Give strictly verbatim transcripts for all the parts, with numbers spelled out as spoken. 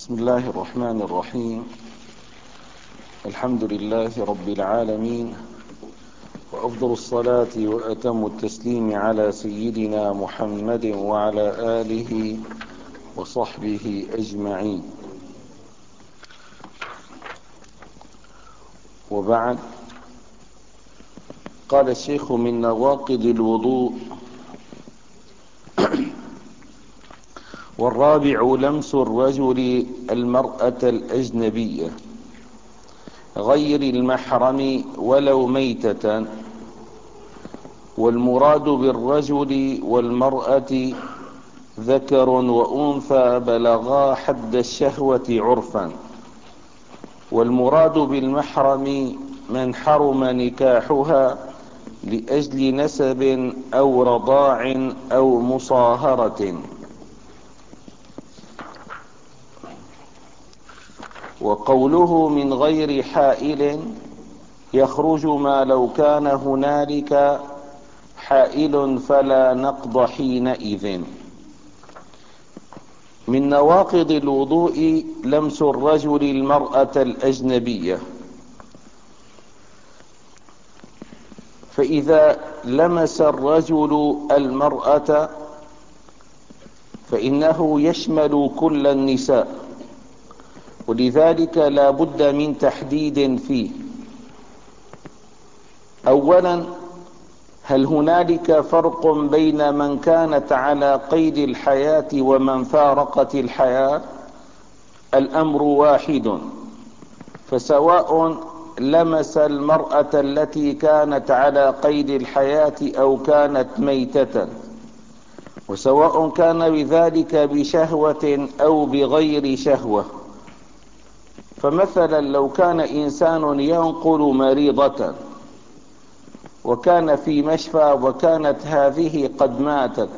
بسم الله الرحمن الرحيم. الحمد لله رب العالمين، وأفضل الصلاة وأتم التسليم على سيدنا محمد وعلى آله وصحبه أجمعين، وبعد. قال الشيخ: من نواقض الوضوء: والرابع لمس الرجل المرأة الأجنبية غير المحرم ولو ميتة. والمراد بالرجل والمرأة ذكر وأنثى بلغا حد الشهوة عرفا. والمراد بالمحرم من حرم نكاحها لأجل نسب أو رضاع أو مصاهرة. وقوله من غير حائل يخرج ما لو كان هنالك حائل فلا نقض حينئذ. من نواقض الوضوء لمس الرجل المرأة الأجنبية، فإذا لمس الرجل المرأة فإنه يشمل كل النساء، ولذلك لا بد من تحديد فيه. أولا، هل هنالك فرق بين من كانت على قيد الحياة ومن فارقت الحياة؟ الأمر واحد، فسواء لمس المرأة التي كانت على قيد الحياة أو كانت ميتة، وسواء كان بذلك بشهوة أو بغير شهوة. فمثلا لو كان إنسان ينقل مريضة وكان في مشفى وكانت هذه قد ماتت،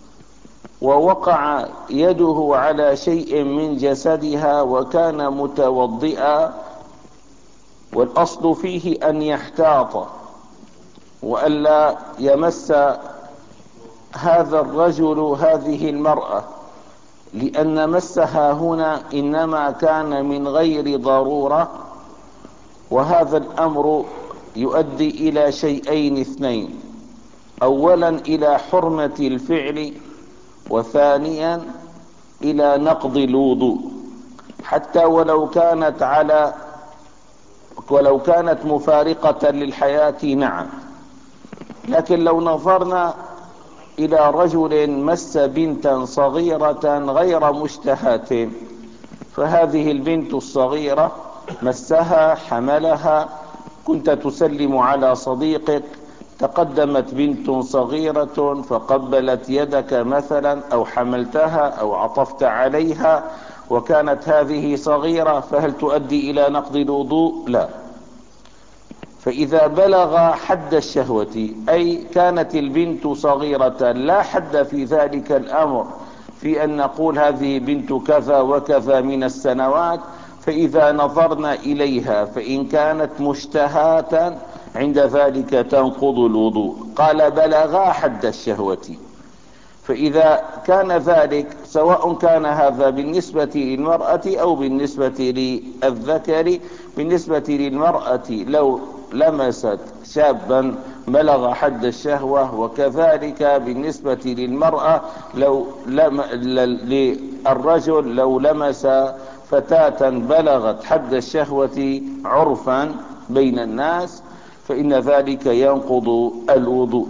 ووقع يده على شيء من جسدها وكان متوضئا، والأصل فيه أن يحتاط وألا يمس هذا الرجل هذه المرأة، لأن مسها هنا إنما كان من غير ضرورة. وهذا الأمر يؤدي إلى شيئين اثنين: أولا إلى حرمة الفعل، وثانيا إلى نقض الوضوء، حتى ولو كانت على ولو كانت مفارقة للحياة. نعم، لكن لو نظرنا إلى رجل مس بنتا صغيرة غير مشتهاة، فهذه البنت الصغيرة مسها، حملها، كنت تسلم على صديقك، تقدمت بنت صغيرة فقبلت يدك مثلا، أو حملتها أو عطفت عليها وكانت هذه صغيرة، فهل تؤدي إلى نقض الوضوء؟ لا. فإذا بلغ حد الشهوة، أي كانت البنت صغيرة، لا حد في ذلك الأمر في أن نقول هذه بنت كذا وكذا من السنوات، فإذا نظرنا إليها فإن كانت مشتهاة عند ذلك تنقض الوضوء. قال بلغا حد الشهوة، فإذا كان ذلك سواء كان هذا بالنسبة للمرأة أو بالنسبة للذكر. بالنسبة للمرأة لو لمست شابا بلغ حد الشهوة، وكذلك بالنسبة للمرأة لو لم للرجل لو لمس فتاة بلغت حد الشهوة عرفا بين الناس، فإن ذلك ينقض الوضوء.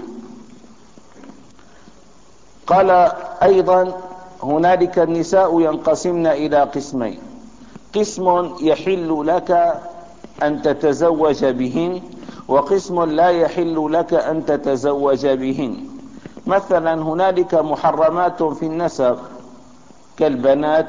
قال أيضا: هنالك النساء ينقسمن إلى قسمين: قسم يحل لك أن تتزوج بهن، وقسم لا يحل لك أن تتزوج بهن. مثلا هنالك محرمات في النسب كالبنات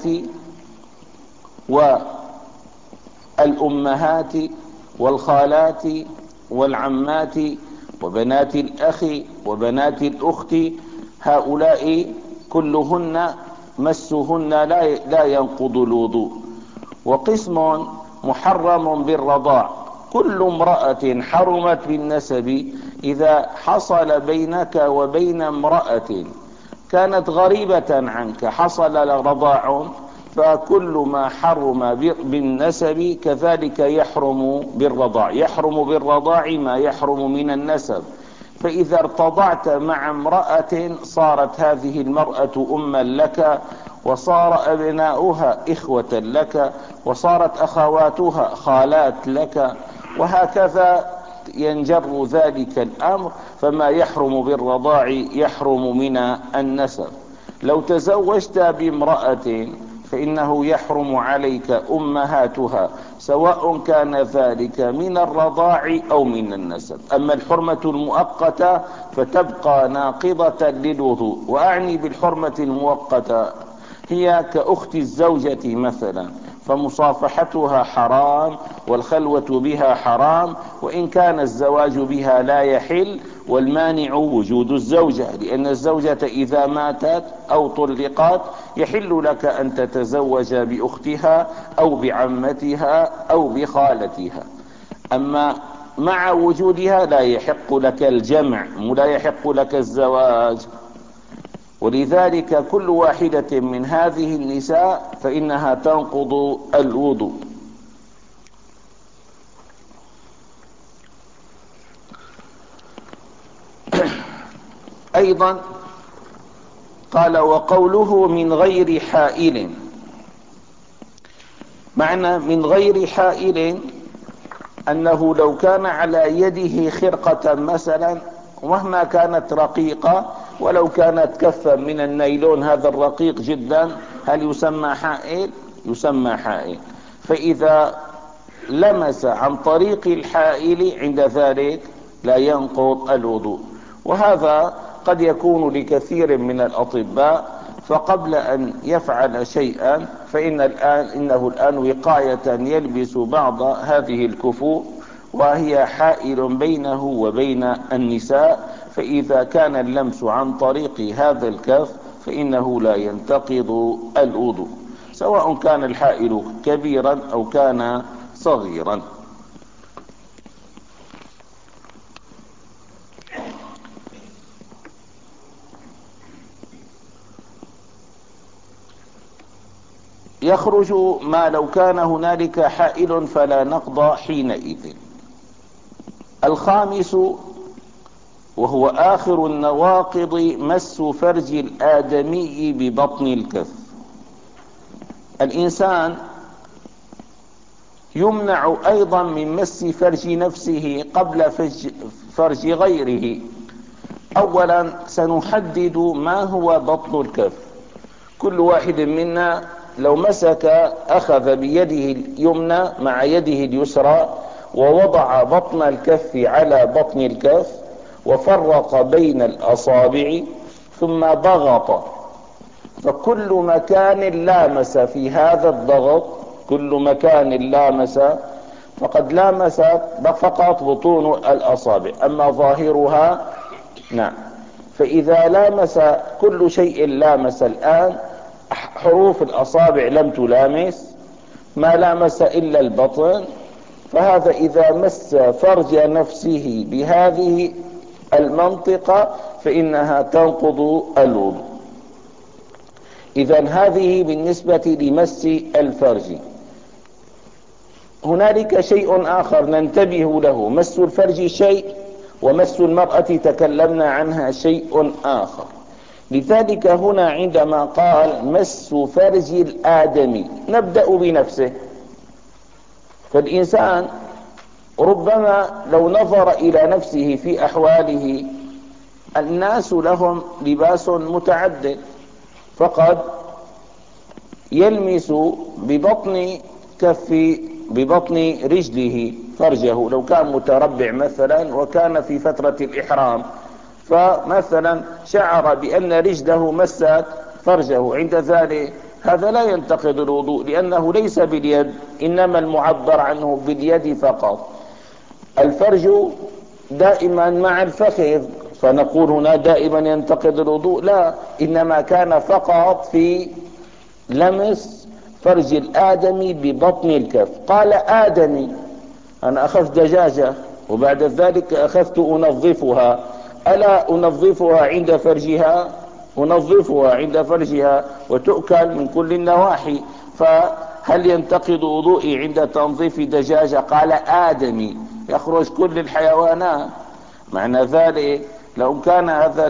والأمهات والخالات والعمات وبنات الأخ وبنات الأخت، هؤلاء كلهن مسهن لا ينقض الوضوء. وقسم محرم بالرضاع: كل امرأة حرمت بالنسب إذا حصل بينك وبين امرأة كانت غريبة عنك، حصل رضاع، فكل ما حرم بالنسب كذلك يحرم بالرضاع. يحرم بالرضاع ما يحرم من النسب. فإذا ارتضعت مع امرأة صارت هذه المرأة أما لك، وصار أبناؤها إخوة لك، وصارت أخواتها خالات لك، وهكذا ينجر ذلك الأمر. فما يحرم بالرضاع يحرم من النسب. لو تزوجت بامرأة فإنه يحرم عليك أمهاتها، سواء كان ذلك من الرضاع أو من النسب. أما الحرمة المؤقتة فتبقى ناقضة للوضوء. وأعني بالحرمة المؤقتة هي كأخت الزوجة مثلا، فمصافحتها حرام والخلوة بها حرام، وإن كان الزواج بها لا يحل، والمانع وجود الزوجة، لأن الزوجة إذا ماتت أو طلقت يحل لك أن تتزوج بأختها أو بعمتها أو بخالتها. أما مع وجودها لا يحق لك الجمع ولا يحق لك الزواج. ولذلك كل واحدة من هذه النساء فإنها تنقض الوضوء. أيضا قال: وقوله من غير حائل. معنى من غير حائل أنه لو كان على يده خرقة مثلا، ومهما كانت رقيقة، ولو كانت كفا من النيلون هذا الرقيق جدا، هل يسمى حائل؟ يسمى حائل. فإذا لمس عن طريق الحائل عند ذلك لا ينقض الوضوء. وهذا قد يكون لكثير من الأطباء، فقبل أن يفعل شيئا فإن الآن إنه الآن وقاية يلبس بعض هذه الكفوف، وهي حائل بينه وبين النساء. فإذا كان اللمس عن طريق هذا الكف فإنه لا ينتقض الوضوء، سواء كان الحائل كبيرا أو كان صغيرا. يخرج ما لو كان هنالك حائل فلا نقض حينئذ. الخامس وهو آخر النواقض مس فرج الآدمي ببطن الكف. الإنسان يمنع أيضا من مس فرج نفسه قبل فرج غيره. أولا سنحدد ما هو بطن الكف. كل واحد منا لو مسك أخذ بيده اليمنى مع يده اليسرى ووضع بطن الكف على بطن الكف وفرق بين الأصابع ثم ضغط، فكل مكان لامس في هذا الضغط، كل مكان لامس فقد لامس فقط بطون الأصابع، أما ظاهرها نعم. فإذا لامس كل شيء لامس الآن، حروف الأصابع لم تلامس، ما لامس إلا البطن، فهذا إذا مس فرج نفسه بهذه المنطقة فإنها تنقض الوضوء. إذن هذه بالنسبة لمس الفرج. هنالك شيء آخر ننتبه له، مس الفرج شيء ومس المرأة تكلمنا عنها شيء آخر. لذلك هنا عندما قال مس فرج الآدمي نبدأ بنفسه. فالإنسان ربما لو نظر إلى نفسه في أحواله، الناس لهم لباس متعدد، فقد يلمس ببطن كف ببطن رجله فرجه لو كان متربع مثلا وكان في فترة الإحرام، فمثلا شعر بأن رجله مست فرجه، عند ذلك هذا لا ينتقض الوضوء لأنه ليس باليد، إنما المعبر عنه باليد فقط. الفرج دائما مع الفخذ، فنقول هنا دائما ينتقض الوضوء؟ لا، إنما كان فقط في لمس فرج الآدمي ببطن الكف. قال آدمي، أنا أخذت دجاجة وبعد ذلك أخذت أنظفها، ألا أنظفها عند فرجها؟ أنظفها عند فرجها وتؤكل من كل النواحي، فهل ينتقض وضوئي عند تنظيف دجاجة؟ قال آدمي، يخرج كل الحيوانات. معنى ذلك لو كان هذا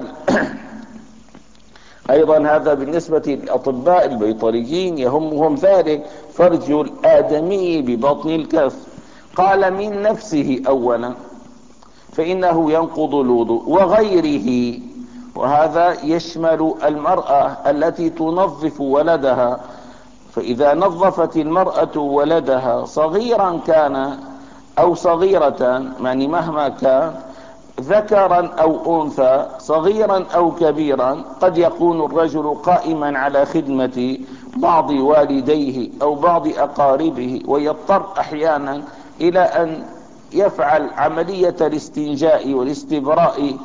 ايضا هذا بالنسبة للاطباء البيطريين يهمهم ذلك، فرج الادمي ببطن الكف. قال من نفسه اولا فانه ينقض الوضوء، وغيره، وهذا يشمل المرأة التي تنظف ولدها. فاذا نظفت المرأة ولدها صغيرا كان او صغيرة، يعني مهما كان، ذكرا او انثى، صغيرا او كبيرا، قد يكون الرجل قائما على خدمة بعض والديه او بعض اقاربه، ويضطر احيانا الى ان يفعل عملية الاستنجاء والاستبراء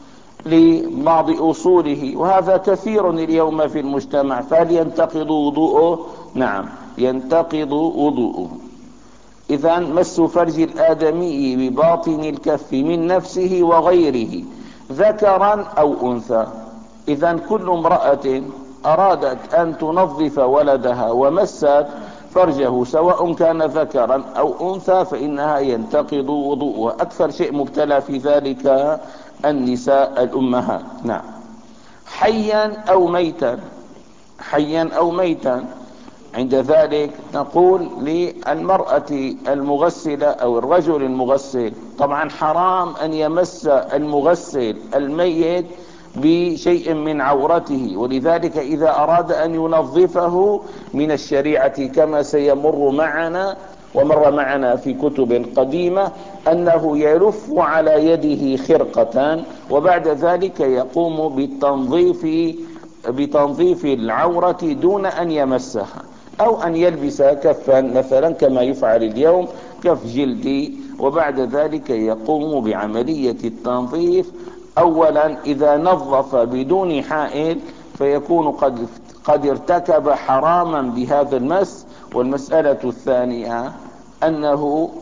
لبعض اصوله، وهذا كثير اليوم في المجتمع. فهل ينتقض وضوءه؟ نعم ينتقض وضوءه. إذا مس فرج الآدمي بباطن الكف من نفسه وغيره ذكرا أو أنثى. إذا كل امرأة أرادت أن تنظف ولدها ومست فرجه سواء كان ذكرا أو أنثى فإنها ينتقض وضوءها. أكثر شيء مبتلى في ذلك النساء الأمهات. نعم. حيا أو ميتا، حيا أو ميتا، عند ذلك نقول للمرأة المغسلة أو الرجل المغسل، طبعا حرام أن يمس المغسل الميت بشيء من عورته، ولذلك إذا أراد أن ينظفه من الشريعة كما سيمر معنا ومر معنا في كتب قديمة أنه يلف على يده خرقة، وبعد ذلك يقوم بالتنظيف بتنظيف العورة دون أن يمسها، أو أن يلبس كفا مثلا كما يفعل اليوم، كف جلدي، وبعد ذلك يقوم بعملية التنظيف. أولا إذا نظف بدون حائل فيكون قد قد ارتكب حراما بهذا المس. والمسألة الثانية أنه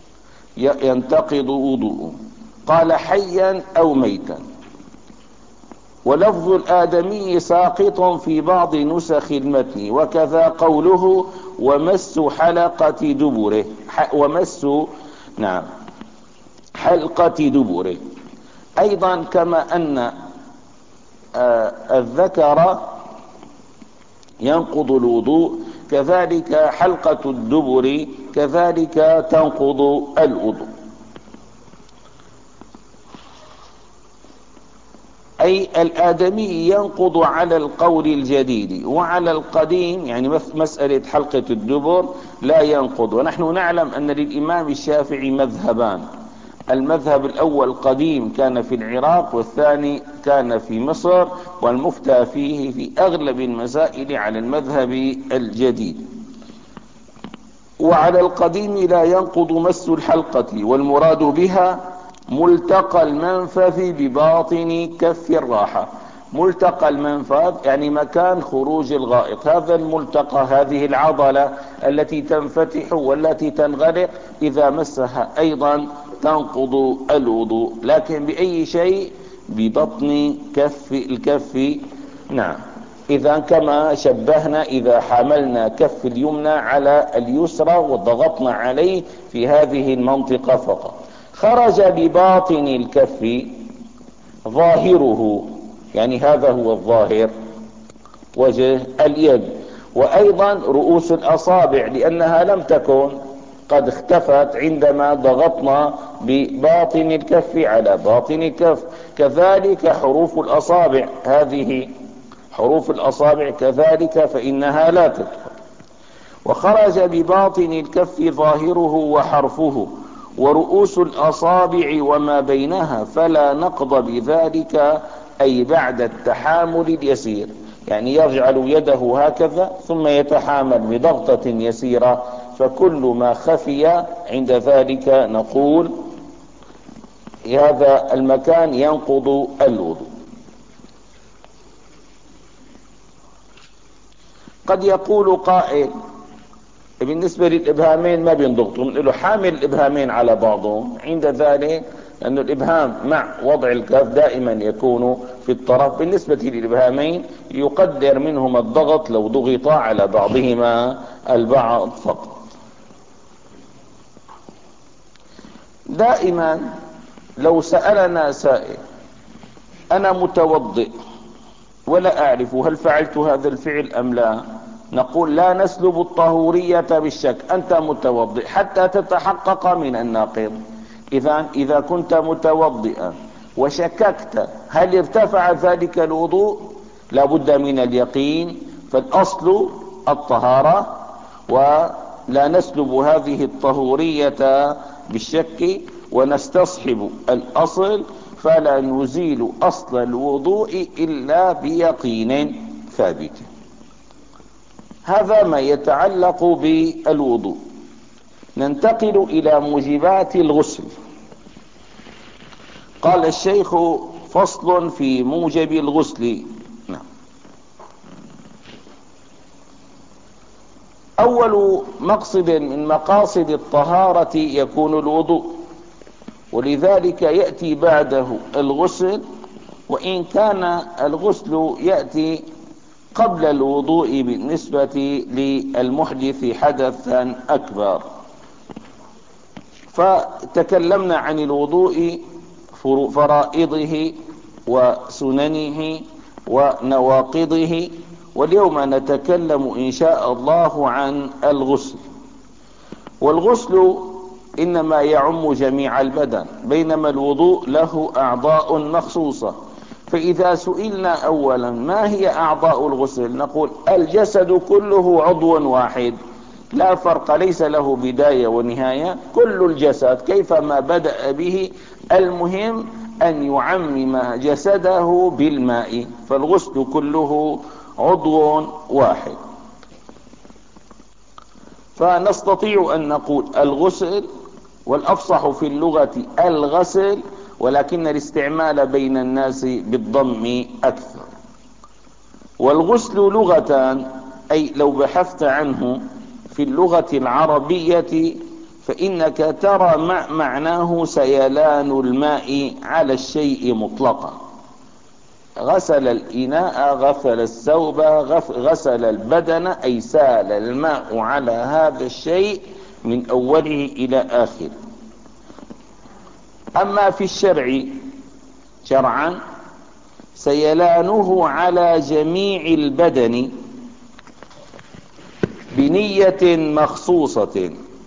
ينتقض وضوءه. قال حيا أو ميتا. ولفظ الآدمي ساقط في بعض نسخ المتن، وكذا قوله ومس حلقة دبره، ومس نعم حلقة دبره. أيضا كما أن آه الذكر ينقض الوضوء كذلك حلقة الدبر كذلك تنقض الوضوء. أي الآدمي ينقض على القول الجديد، وعلى القديم يعني مسألة حلقة الدبر لا ينقض. ونحن نعلم أن للإمام الشافعي مذهبان، المذهب الأول قديم كان في العراق، والثاني كان في مصر، والمفتى فيه في أغلب المسائل على المذهب الجديد. وعلى القديم لا ينقض مس الحلقة، والمراد بها ملتقى المنفذ بباطن كف الراحة. ملتقى المنفذ يعني مكان خروج الغائط، هذا الملتقى، هذه العضلة التي تنفتح والتي تنغلق إذا مسها أيضا تنقض الوضوء، لكن بأي شيء؟ ببطن كف الكف. نعم. إذا كما شبهنا إذا حملنا كف اليمنى على اليسرى وضغطنا عليه في هذه المنطقة فقط. خرج بباطن الكف ظاهره، يعني هذا هو الظاهر، وجه اليد، وأيضا رؤوس الأصابع لأنها لم تكن قد اختفت عندما ضغطنا بباطن الكف على باطن الكف. كذلك حروف الأصابع، هذه حروف الأصابع كذلك فإنها لا تدخل. وخرج بباطن الكف ظاهره وحرفه ورؤوس الأصابع وما بينها، فلا نقض بذلك أي بعد التحامل اليسير، يعني يجعل يده هكذا ثم يتحامل بضغطة يسيرة، فكل ما خفي عند ذلك نقول هذا المكان ينقض الوضوء. قد يقول قائل بالنسبة للإبهامين ما بينضغطوا، نقول له حامل الإبهامين على بعضهم، عند ذلك لأن الإبهام مع وضع الكاف دائما يكون في الطرف. بالنسبة للإبهامين يقدر منهما الضغط لو ضغطا على بعضهما البعض فقط. دائما لو سألنا سائل أنا متوضئ ولا أعرف هل فعلت هذا الفعل أم لا، نقول لا نسلب الطهورية بالشك، أنت متوضئ حتى تتحقق من الناقض. إذا إذا كنت متوضئا وشككت هل ارتفع ذلك الوضوء لابد من اليقين، فالأصل الطهارة ولا نسلب هذه الطهورية بالشك ونستصحب الأصل، فلا نزيل أصل الوضوء إلا بيقين ثابت. هذا ما يتعلق بالوضوء. ننتقل إلى موجبات الغسل. قال الشيخ فصل في موجب الغسل. نعم. أول مقصد من مقاصد الطهارة يكون الوضوء، ولذلك يأتي بعده الغسل، وإن كان الغسل يأتي قبل الوضوء بالنسبة للمحدث حدثا أكبر. فتكلمنا عن الوضوء فرائضه وسننه ونواقضه، واليوم نتكلم إن شاء الله عن الغسل. والغسل إنما يعم جميع البدن، بينما الوضوء له أعضاء مخصوصة. فإذا سئلنا أولا ما هي أعضاء الغسل، نقول الجسد كله عضو واحد لا فرق، ليس له بداية ونهاية، كل الجسد كيفما بدأ به، المهم أن يعمم جسده بالماء، فالغسل كله عضو واحد. فنستطيع أن نقول الغسل، والأفصح في اللغة الغسل، ولكن الاستعمال بين الناس بالضم أكثر. والغسل لغة، أي لو بحثت عنه في اللغة العربية فإنك ترى مع معناه سيلان الماء على الشيء مطلقا. غسل الإناء، غسل الثوب، غسل البدن، أي سال الماء على هذا الشيء من أوله إلى آخره. أما في الشرع شرعا سيلانه على جميع البدن بنية مخصوصة.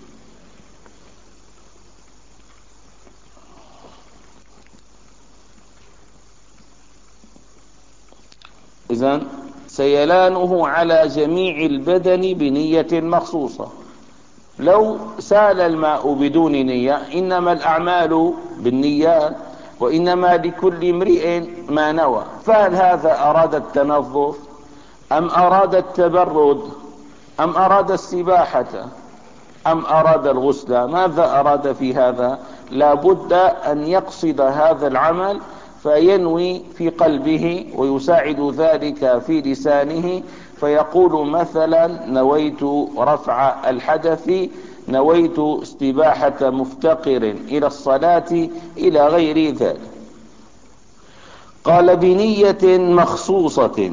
إذن سيلانه على جميع البدن بنية مخصوصة. لو سال الماء بدون نية، إنما الأعمال بالنيات وإنما لكل امرئ ما نوى، فهل هذا أراد التنظف أم أراد التبرد أم أراد السباحة أم أراد الغسل؟ ماذا أراد في هذا؟ لا بد أن يقصد هذا العمل فينوي في قلبه، ويساعد ذلك في لسانه، فيقول مثلا نويت رفع الحدث، نويت استباحة مفتقر إلى الصلاة، إلى غير ذلك. قال بنية مخصوصة.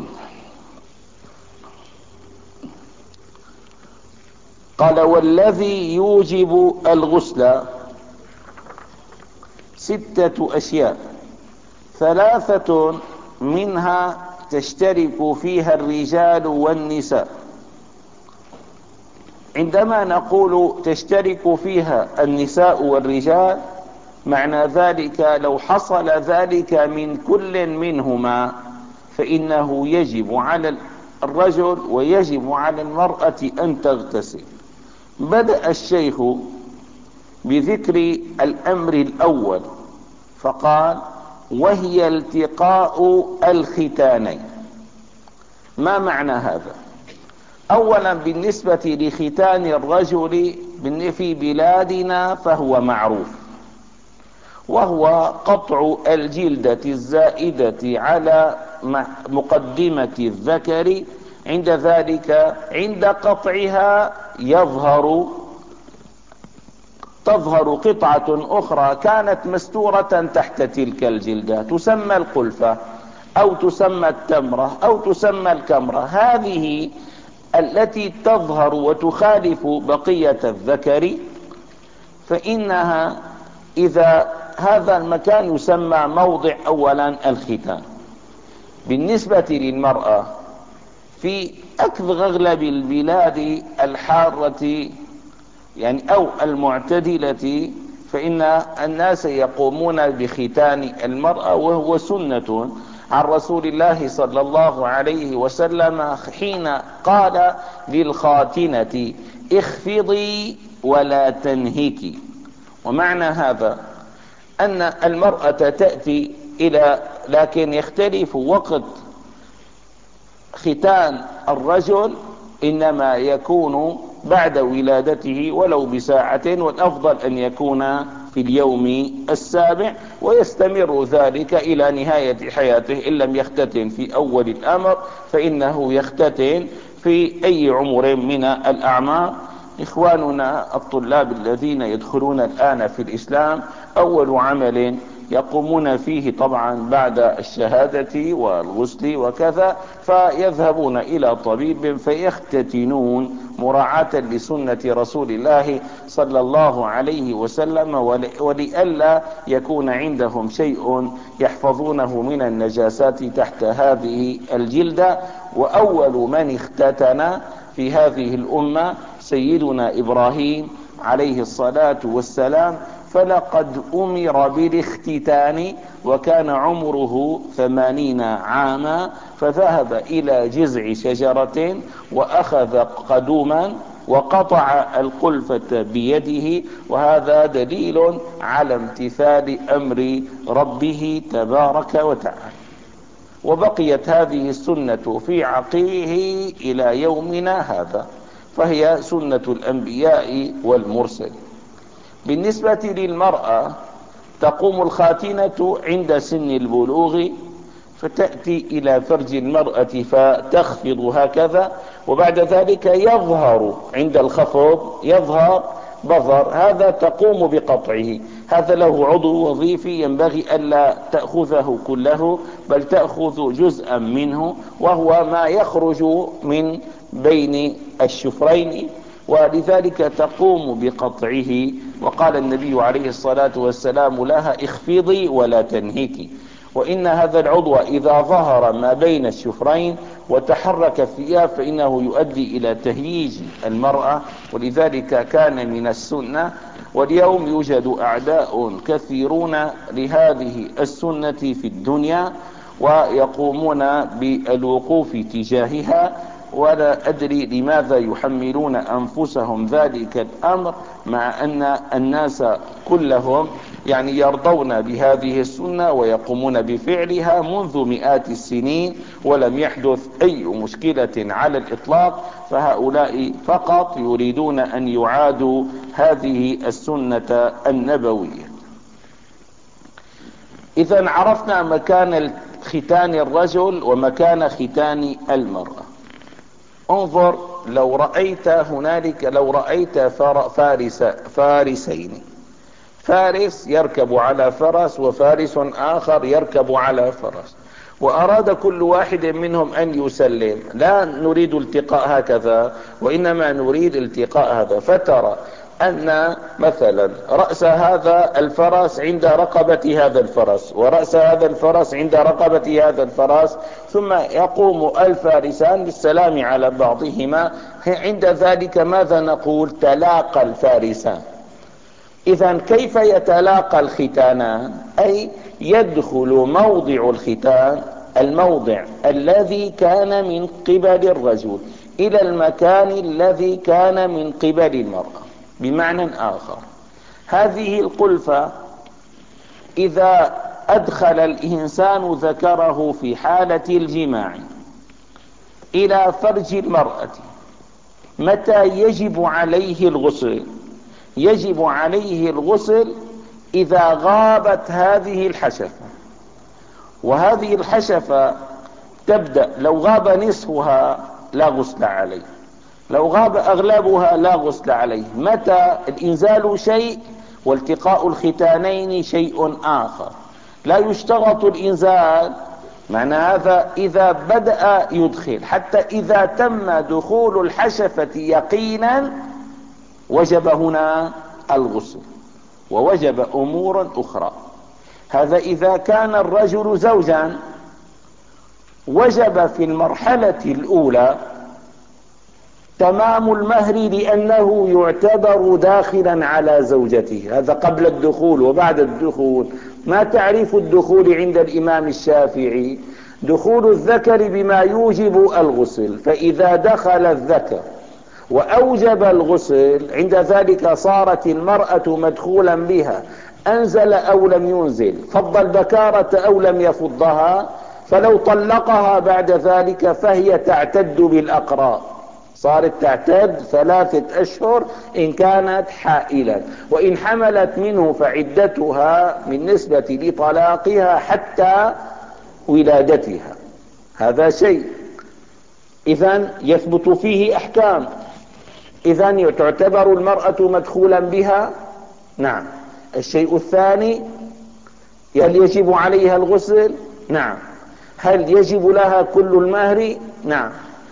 قال والذي يوجب الغسل ستة أشياء، ثلاثة منها تشترك فيها الرجال والنساء. عندما نقول تشترك فيها النساء والرجال، معنى ذلك لو حصل ذلك من كل منهما فإنه يجب على الرجل ويجب على المرأة أن تغتسل. بدأ الشيخ بذكر الأمر الأول فقال وهي التقاء الختانين. ما معنى هذا؟ أولا بالنسبة لختان الرجل في بلادنا فهو معروف، وهو قطع الجلدة الزائدة على مقدمة الذكر. عند ذلك عند قطعها يظهر تظهر قطعة أخرى كانت مستورة تحت تلك الجلدة تسمى القلفة أو تسمى التمرة أو تسمى الكمرة. هذه التي تظهر وتخالف بقية الذكر فإنها إذا هذا المكان يسمى موضع أولا الختان. بالنسبة للمرأة في أغلب البلاد الحارة يعني أو المعتدلة فإن الناس يقومون بختان المرأة، وهو سنة عن رسول الله صلى الله عليه وسلم حين قال للخاتنة اخفضي ولا تنهكي. ومعنى هذا أن المرأة تأتي إلى، لكن يختلف وقت ختان الرجل إنما يكون بعد ولادته ولو بساعة، والأفضل أن يكون في اليوم السابع، ويستمر ذلك إلى نهاية حياته. إن لم يختتن في أول الأمر فإنه يختتن في أي عمر من الأعمار. إخواننا الطلاب الذين يدخلون الآن في الإسلام أول عمل يقومون فيه طبعا بعد الشهادة والغسل وكذا فيذهبون إلى طبيب فيختتنون مراعاة لسنة رسول الله صلى الله عليه وسلم، ولئلا يكون عندهم شيء يحفظونه من النجاسات تحت هذه الجلدة. وأول من اختتن في هذه الأمة سيدنا إبراهيم عليه الصلاة والسلام، فلقد أمر بالاختتان وكان عمره ثمانين عاما، فذهب إلى جذع شجرة وأخذ قدوما وقطع القلفة بيده، وهذا دليل على امتثال أمر ربه تبارك وتعالى. وبقيت هذه السنة في عقبه إلى يومنا هذا، فهي سنة الأنبياء والمرسلين. بالنسبة للمرأة تقوم الخاتنة عند سن البلوغ، فتأتي إلى فرج المرأة فتخفض هكذا، وبعد ذلك يظهر عند الخفض يظهر بظر، هذا تقوم بقطعه. هذا له عضو وظيفي ينبغي ألا تأخذه كله بل تأخذ جزءا منه، وهو ما يخرج من بين الشفرين، ولذلك تقوم بقطعه. وقال النبي عليه الصلاة والسلام لها اخفضي ولا تنهكي. وإن هذا العضو إذا ظهر ما بين الشفرين وتحرك الثياب فإنه يؤدي إلى تهييج المرأة، ولذلك كان من السنة. واليوم يوجد أعداء كثيرون لهذه السنة في الدنيا ويقومون بالوقوف تجاهها، ولا أدري لماذا يحملون أنفسهم ذلك الأمر، مع أن الناس كلهم يعني يرضون بهذه السنة ويقومون بفعلها منذ مئات السنين ولم يحدث أي مشكلة على الإطلاق. فهؤلاء فقط يريدون أن يعادوا هذه السنة النبوية. إذا عرفنا مكان ختان الرجل ومكان ختان المرأة. انظر، لو رأيت هنالك لو رأيت فارس فارسين، فارس يركب على فرس وفارس آخر يركب على فرس، وأراد كل واحد منهم أن يسلم، لا نريد التقاء هكذا وإنما نريد التقاء هذا، فترى أن مثلا رأس هذا الفرس عند رقبة هذا الفرس ورأس هذا الفرس عند رقبة هذا الفرس، ثم يقوم الفارسان بالسلام على بعضهما. عند ذلك ماذا نقول؟ تلاقى الفارسان. إذن كيف يتلاقى الختانان؟ أي يدخل موضع الختان الموضع الذي كان من قبل الرجل إلى المكان الذي كان من قبل المرأة. بمعنى آخر، هذه القلفة إذا أدخل الإنسان ذكره في حالة الجماع إلى فرج المرأة، متى يجب عليه الغسل؟ يجب عليه الغسل إذا غابت هذه الحشفة، وهذه الحشفة تبدأ لو غاب نصفها لا غسل عليه، لو غاب أغلبها لا غسل عليه. متى الإنزال شيء والتقاء الختانين شيء آخر. لا يشترط الإنزال، معنى هذا إذا بدأ يدخل، حتى إذا تم دخول الحشفة يقينا وجب هنا الغسل، ووجب أمور أخرى. هذا إذا كان الرجل زوجا، وجب في المرحلة الأولى تمام المهر لأنه يعتبر داخلا على زوجته، هذا قبل الدخول. وبعد الدخول ما تعريف الدخول عند الإمام الشافعي؟ دخول الذكر بما يوجب الغسل، فإذا دخل الذكر وأوجب الغسل عند ذلك صارت المرأة مدخولا بها، أنزل أو لم ينزل، فض البكارة أو لم يفضها، فلو طلقها بعد ذلك فهي تعتد بالأقراء، صارت تعتد ثلاثة أشهر إن كانت حائلا، وإن حملت منه فعدتها بالنسبة لطلاقها حتى ولادتها. هذا شيء إذن يثبت فيه أحكام. إذن تعتبر المرأة مدخولا بها. نعم. الشيء الثاني، هل يجب عليها الغسل؟ نعم. هل يجب لها كل المهر؟ نعم.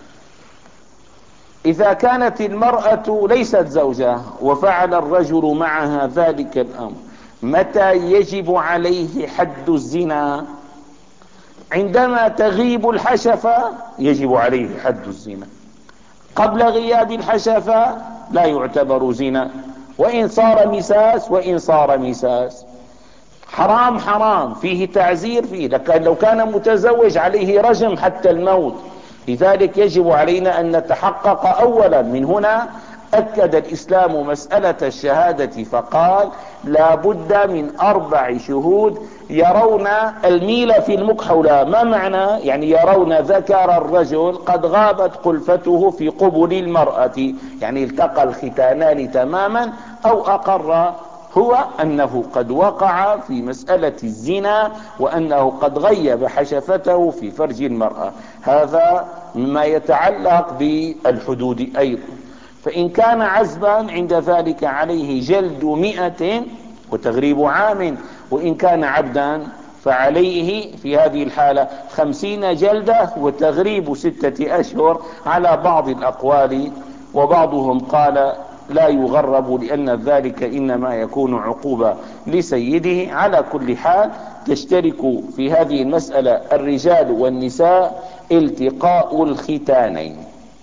إذا كانت المرأة ليست زوجة وفعل الرجل معها ذلك الأمر، متى يجب عليه حد الزنا؟ عندما تغيب الحشفة يجب عليه حد الزنا، قبل غياب الحشفة لا يعتبر زنا، وإن صار مساس وإن صار مساس حرام حرام، فيه تعزير فيه، لكن لو كان متزوج عليه رجم حتى الموت. لذلك يجب علينا أن نتحقق أولا. من هنا أكد الإسلام مسألة الشهادة فقال لا بد من أربع شهود يرون الميل في المكحولة. ما معنى؟ يعني يرون ذكر الرجل قد غابت قلفته في قبل المرأة، يعني التقى الختانان تماما، أو أقر هو أنه قد وقع في مسألة الزنا وأنه قد غيب حشفته في فرج المرأة. هذا مما يتعلق بالحدود أيضا. فإن كان عزبا عند ذلك عليه جلد مئة وتغريب عام، وإن كان عبدا فعليه في هذه الحالة خمسين جلدة وتغريب ستة أشهر على بعض الأقوال، وبعضهم قال لا يغرب لأن ذلك إنما يكون عقوبة لسيده. على كل حال تشترك في هذه المسألة الرجال والنساء التقاء الختانين.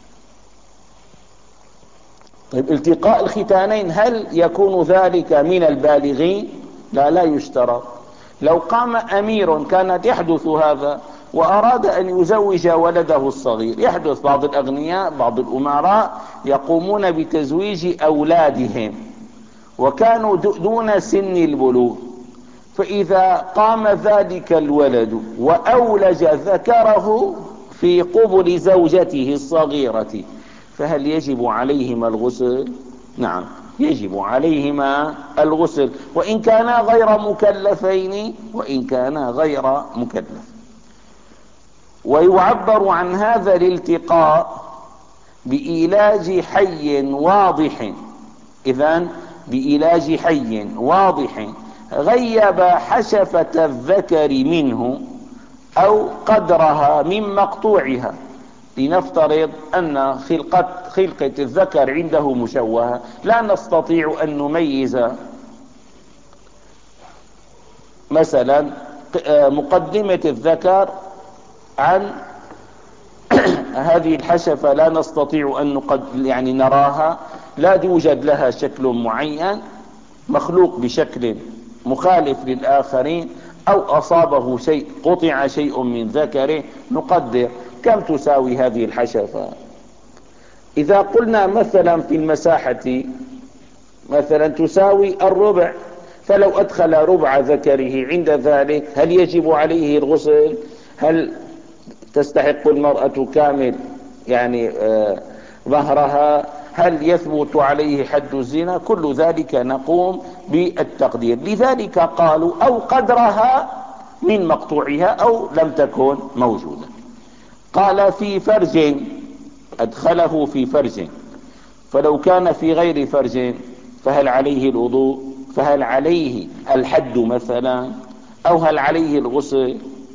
طيب التقاء الختانين هل يكون ذلك من البالغين؟ لا، لا يشترط. لو قام أمير كانت يحدث هذا وأراد أن يزوج ولده الصغير، يحدث بعض الأغنياء بعض الأمراء يقومون بتزويج أولادهم وكانوا دون سن البلوغ، فإذا قام ذلك الولد وأولج ذكره في قبل زوجته الصغيرة فهل يجب عليهما الغسل؟ نعم، يجب عليهما الغسل، وإن كانا غير مكلفين وإن كانا غير مكلف. ويعبر عن هذا الالتقاء بإيلاج حي واضح. إذن بإيلاج حي واضح غيب حشفة الذكر منه أو قدرها من مقطوعها. لنفترض أن خلقة, خلقة الذكر عنده مشوهة، لا نستطيع أن نميز مثلا مقدمة الذكر عن هذه الحشفة، لا نستطيع أن نقد يعني نراها، لا يوجد لها شكل معين، مخلوق بشكل مخالف للآخرين، أو أصابه شيء قطع شيء من ذكره. نقدر كم تساوي هذه الحشفة. إذا قلنا مثلا في المساحة مثلا تساوي الربع، فلو أدخل ربع ذكره عند ذلك هل يجب عليه الغسل؟ هل تستحق المرأة كامل يعني آه مهرها؟ هل يثبت عليه حد الزنا؟ كل ذلك نقوم بالتقدير. لذلك قالوا أو قدرها من مقطوعها أو لم تكن موجودة. قال في فرج، أدخله في فرج، فلو كان في غير فرج فهل عليه الوضوء؟ فهل عليه الحد مثلا أو هل عليه الغسل؟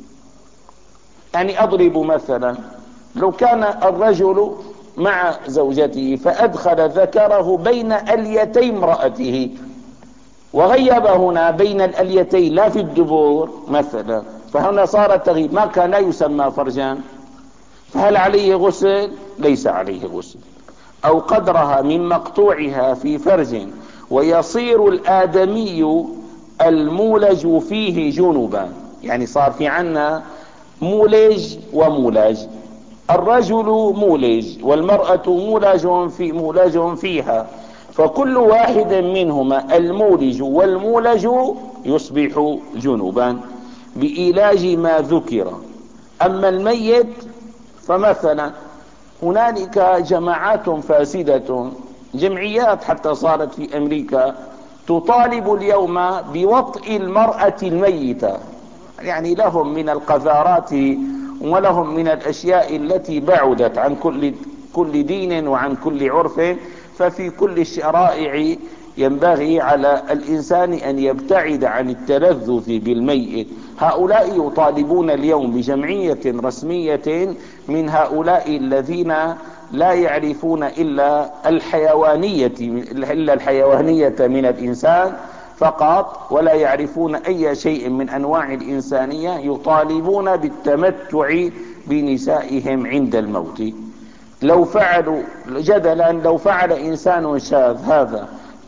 يعني أضرب مثلا، لو كان الرجل مع زوجته فأدخل ذكره بين أليتي امرأته وغيب هنا بين الأليتين لا في الدبور مثلا، فهنا صار التغييب، ما كان لا يسمى فرجا، فهل عليه غسل؟ ليس عليه غسل. أو قدرها من مقطوعها في فرج ويصير الآدمي المولج فيه جنبا، يعني صار في عنا مولج ومولج، الرجل مولج والمرأة مولج في مولج فيها، فكل واحد منهما المولج والمولج يصبح جنبا بإيلاج ما ذكر. أما الميت فمثلا هنالك جماعات فاسدة، جمعيات حتى صارت في أمريكا تطالب اليوم بوطئ المرأة الميتة، يعني لهم من القذارات ولهم من الأشياء التي بعدت عن كل كل دين وعن كل عرف. ففي كل الشرائع ينبغي على الإنسان أن يبتعد عن التلذذ بالميت. هؤلاء يطالبون اليوم بجمعية رسمية من هؤلاء الذين لا يعرفون إلا الحيوانية إلا الحيوانية من الإنسان فقط، ولا يعرفون أي شيء من أنواع الإنسانية، يطالبون بالتمتع بنسائهم عند الموت. لو فعلوا جدلا لو فعل إنسان شاذ هذا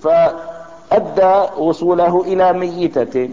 فأدى وصوله إلى ميتة،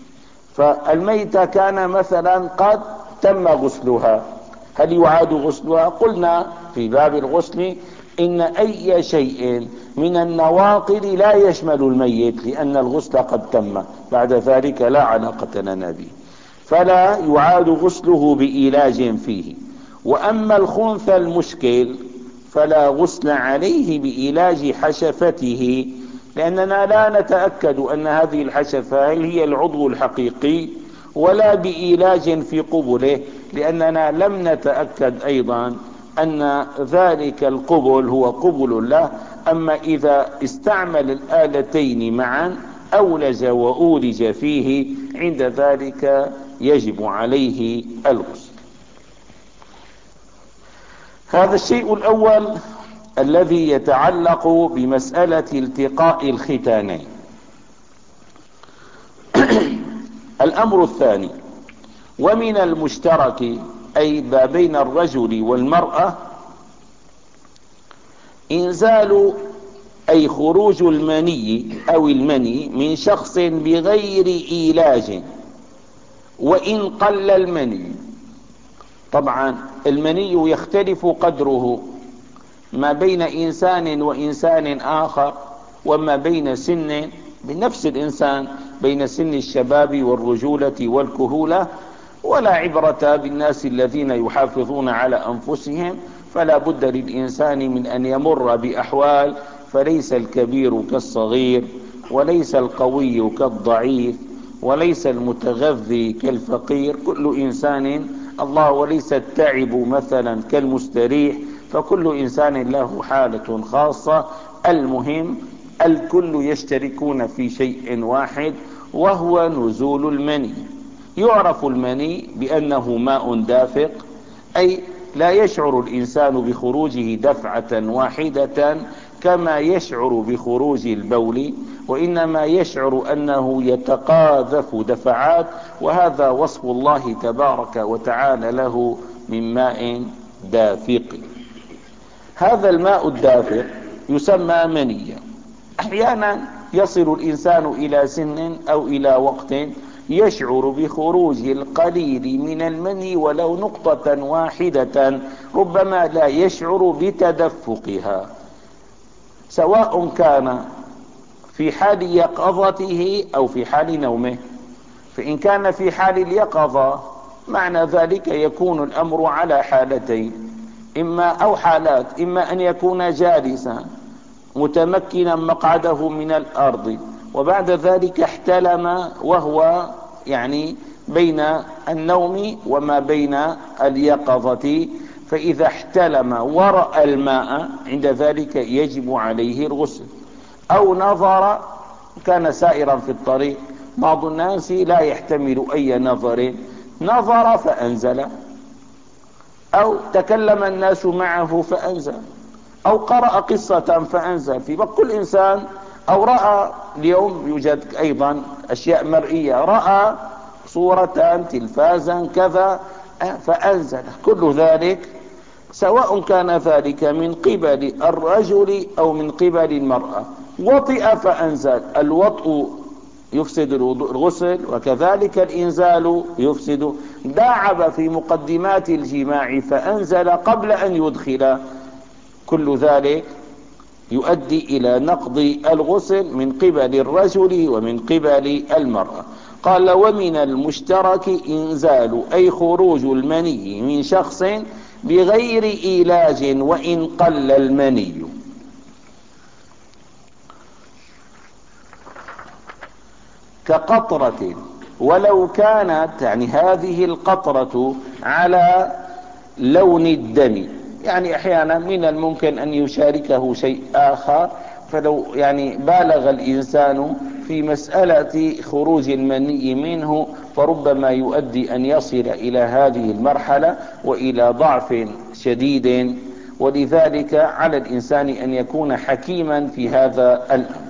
فالميتة كان مثلا قد تم غسلها، هل يعاد غسلها؟ قلنا في باب الغسل إن أي شيء من النواقض لا يشمل الميت، لأن الغسل قد تم، بعد ذلك لا علاقة لنا به، فلا يعاد غسله بإيلاج فيه. وأما الخنثى المشكل فلا غسل عليه بإيلاج حشفته، لأننا لا نتأكد أن هذه الحشفة هل هي العضو الحقيقي، ولا بإيلاج في قبله، لأننا لم نتأكد أيضا أن ذلك القبل هو قبل له. أما إذا استعمل الآلتين معا أولج وأولج فيه، عند ذلك يجب عليه الغسل. هذا الشيء الأول الذي يتعلق بمسألة التقاء الختانين. الأمر الثاني، ومن المشترك أي ما بين الرجل والمرأة إنزال أي خروج المني أو المني من شخص بغير إيلاج وإن قل المني. طبعا المني يختلف قدره ما بين إنسان وإنسان آخر، وما بين سن بنفس الإنسان، بين سن الشباب والرجولة والكهولة. ولا عبرة بالناس الذين يحافظون على أنفسهم، فلا بد للإنسان من أن يمر بأحوال، فليس الكبير كالصغير، وليس القوي كالضعيف، وليس المتغذي كالفقير، كل إنسان الله، وليس التعب مثلا كالمستريح، فكل إنسان له حالة خاصة. المهم الكل يشتركون في شيء واحد وهو نزول المني. يعرف المني بأنه ماء دافق، أي لا يشعر الإنسان بخروجه دفعة واحدة كما يشعر بخروج البول، وإنما يشعر أنه يتقاذف دفعات، وهذا وصف الله تبارك وتعالى له من ماء دافق. هذا الماء الدافق يسمى منيا. أحيانا يصل الإنسان إلى سن أو إلى وقت يشعر بخروج القليل من المني ولو نقطة واحدة، ربما لا يشعر بتدفقها، سواء كان في حال يقظته أو في حال نومه. فإن كان في حال اليقظة معنى ذلك يكون الأمر على حالتين، إما أو حالات، إما أن يكون جالسا متمكنا مقعده من الأرض، وبعد ذلك احتلم وهو يعني بين النوم وما بين اليقظة، فإذا احتلم ورأى الماء عند ذلك يجب عليه الغسل. أو نظر كان سائرا في الطريق، بعض الناس لا يحتمل أي نظر، نظر فأنزل، أو تكلم الناس معه فأنزل، أو قرأ قصة فأنزل. في كل إنسان، أو رأى، اليوم يوجد أيضا أشياء مرئية، رأى صورة تلفازا كذا فأنزل. كل ذلك سواء كان ذلك من قبل الرجل أو من قبل المرأة. وطئ فأنزل، الوطء يفسد الغسل، وكذلك الإنزال يفسد. داعب في مقدمات الجماع فأنزل قبل أن يدخل، كل ذلك يؤدي إلى نقض الغسل من قبل الرجل ومن قبل المرأة. قال ومن المشترك إنزال، أي خروج المني من شخص بغير إيلاج وإن قل المني. كقطرة، ولو كانت يعني هذه القطرة على لون الدم، يعني احيانا من الممكن ان يشاركه شيء اخر، فلو يعني بالغ الانسان في مسألة خروج المني منه فربما يؤدي ان يصل الى هذه المرحلة والى ضعف شديد. ولذلك على الانسان ان يكون حكيما في هذا الامر.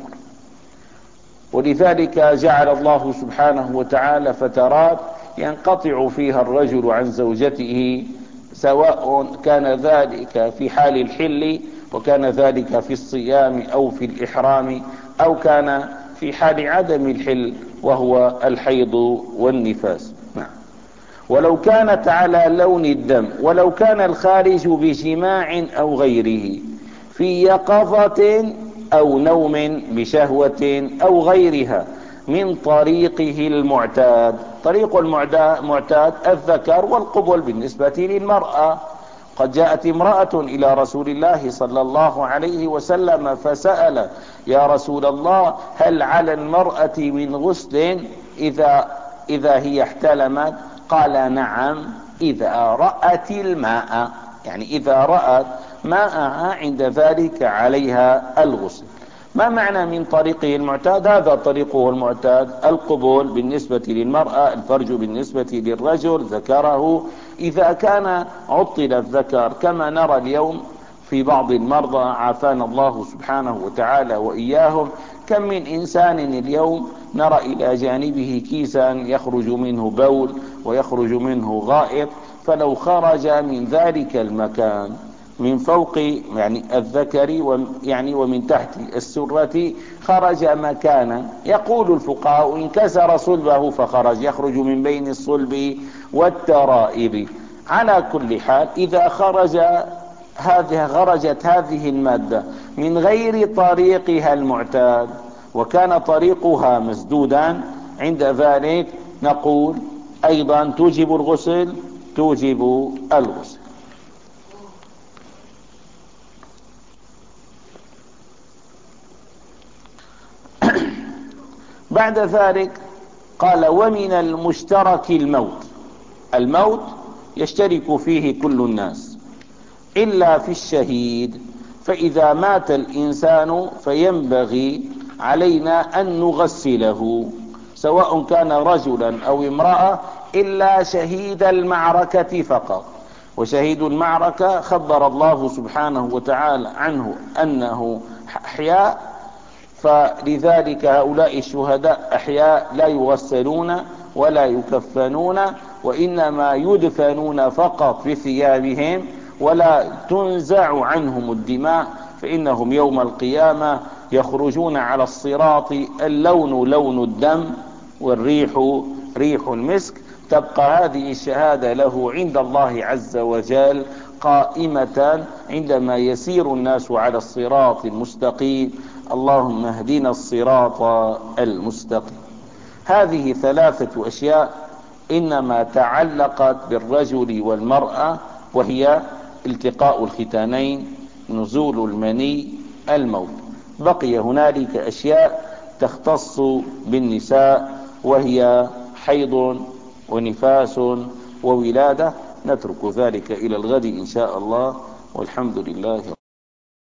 ولذلك جعل الله سبحانه وتعالى فترات ينقطع فيها الرجل عن زوجته، سواء كان ذلك في حال الحل، وكان ذلك في الصيام أو في الإحرام، أو كان في حال عدم الحل وهو الحيض والنفاس. نعم. ولو كانت على لون الدم، ولو كان الخارج بجماع أو غيره، في يقظة أو نوم بشهوة أو غيرها، من طريقه المعتاد. طريق المعتاد الذكر، والقبل بالنسبة للمرأة. قد جاءت امرأة إلى رسول الله صلى الله عليه وسلم فسأل: يا رسول الله، هل على المرأة من غسل إذا, إذا هي احتلمت؟ قال: نعم، إذا رأت الماء، يعني إذا رأت ماءها عند ذلك عليها الغسل. ما معنى من طريقه المعتاد؟ هذا طريقه المعتاد: القبول بالنسبة للمرأة، الفرج بالنسبة للرجل، ذكره. إذا كان عطل الذكر كما نرى اليوم في بعض المرضى، عافانا الله سبحانه وتعالى وإياهم، كم من إنسان اليوم نرى إلى جانبه كيسا يخرج منه بول ويخرج منه غائط، فلو خرج من ذلك المكان من فوق يعني الذكر يعني ومن تحت السرة خرج مكانا، يقول الفقهاء إن كسر صلبه فخرج، يخرج من بين الصلب والترائب. على كل حال، إذا خرج هذه خرجت هذه المادة من غير طريقها المعتاد، وكان طريقها مسدودا، عند ذلك نقول أيضا توجب الغسل، توجب الغسل. بعد ذلك قال: ومن المشترك الموت. الموت يشترك فيه كل الناس إلا في الشهيد، فإذا مات الإنسان فينبغي علينا أن نغسله، سواء كان رجلا أو امرأة، إلا شهيد المعركة فقط. وشهيد المعركة خبر الله سبحانه وتعالى عنه أنه أحياء، فلذلك هؤلاء الشهداء أحياء لا يغسلون ولا يكفنون، وإنما يدفنون فقط في ثيابهم ولا تنزع عنهم الدماء، فإنهم يوم القيامة يخرجون على الصراط اللون لون الدم والريح ريح المسك. تبقى هذه الشهادة له عند الله عز وجل قائمة عندما يسير الناس على الصراط المستقيم. اللهم اهدنا الصراط المستقيم. هذه ثلاثة أشياء إنما تعلقت بالرجل والمرأة، وهي التقاء الختانين، نزول المني، الموت. بقي هنالك أشياء تختص بالنساء، وهي حيض ونفاس وولادة. نترك ذلك إلى الغد إن شاء الله، والحمد لله.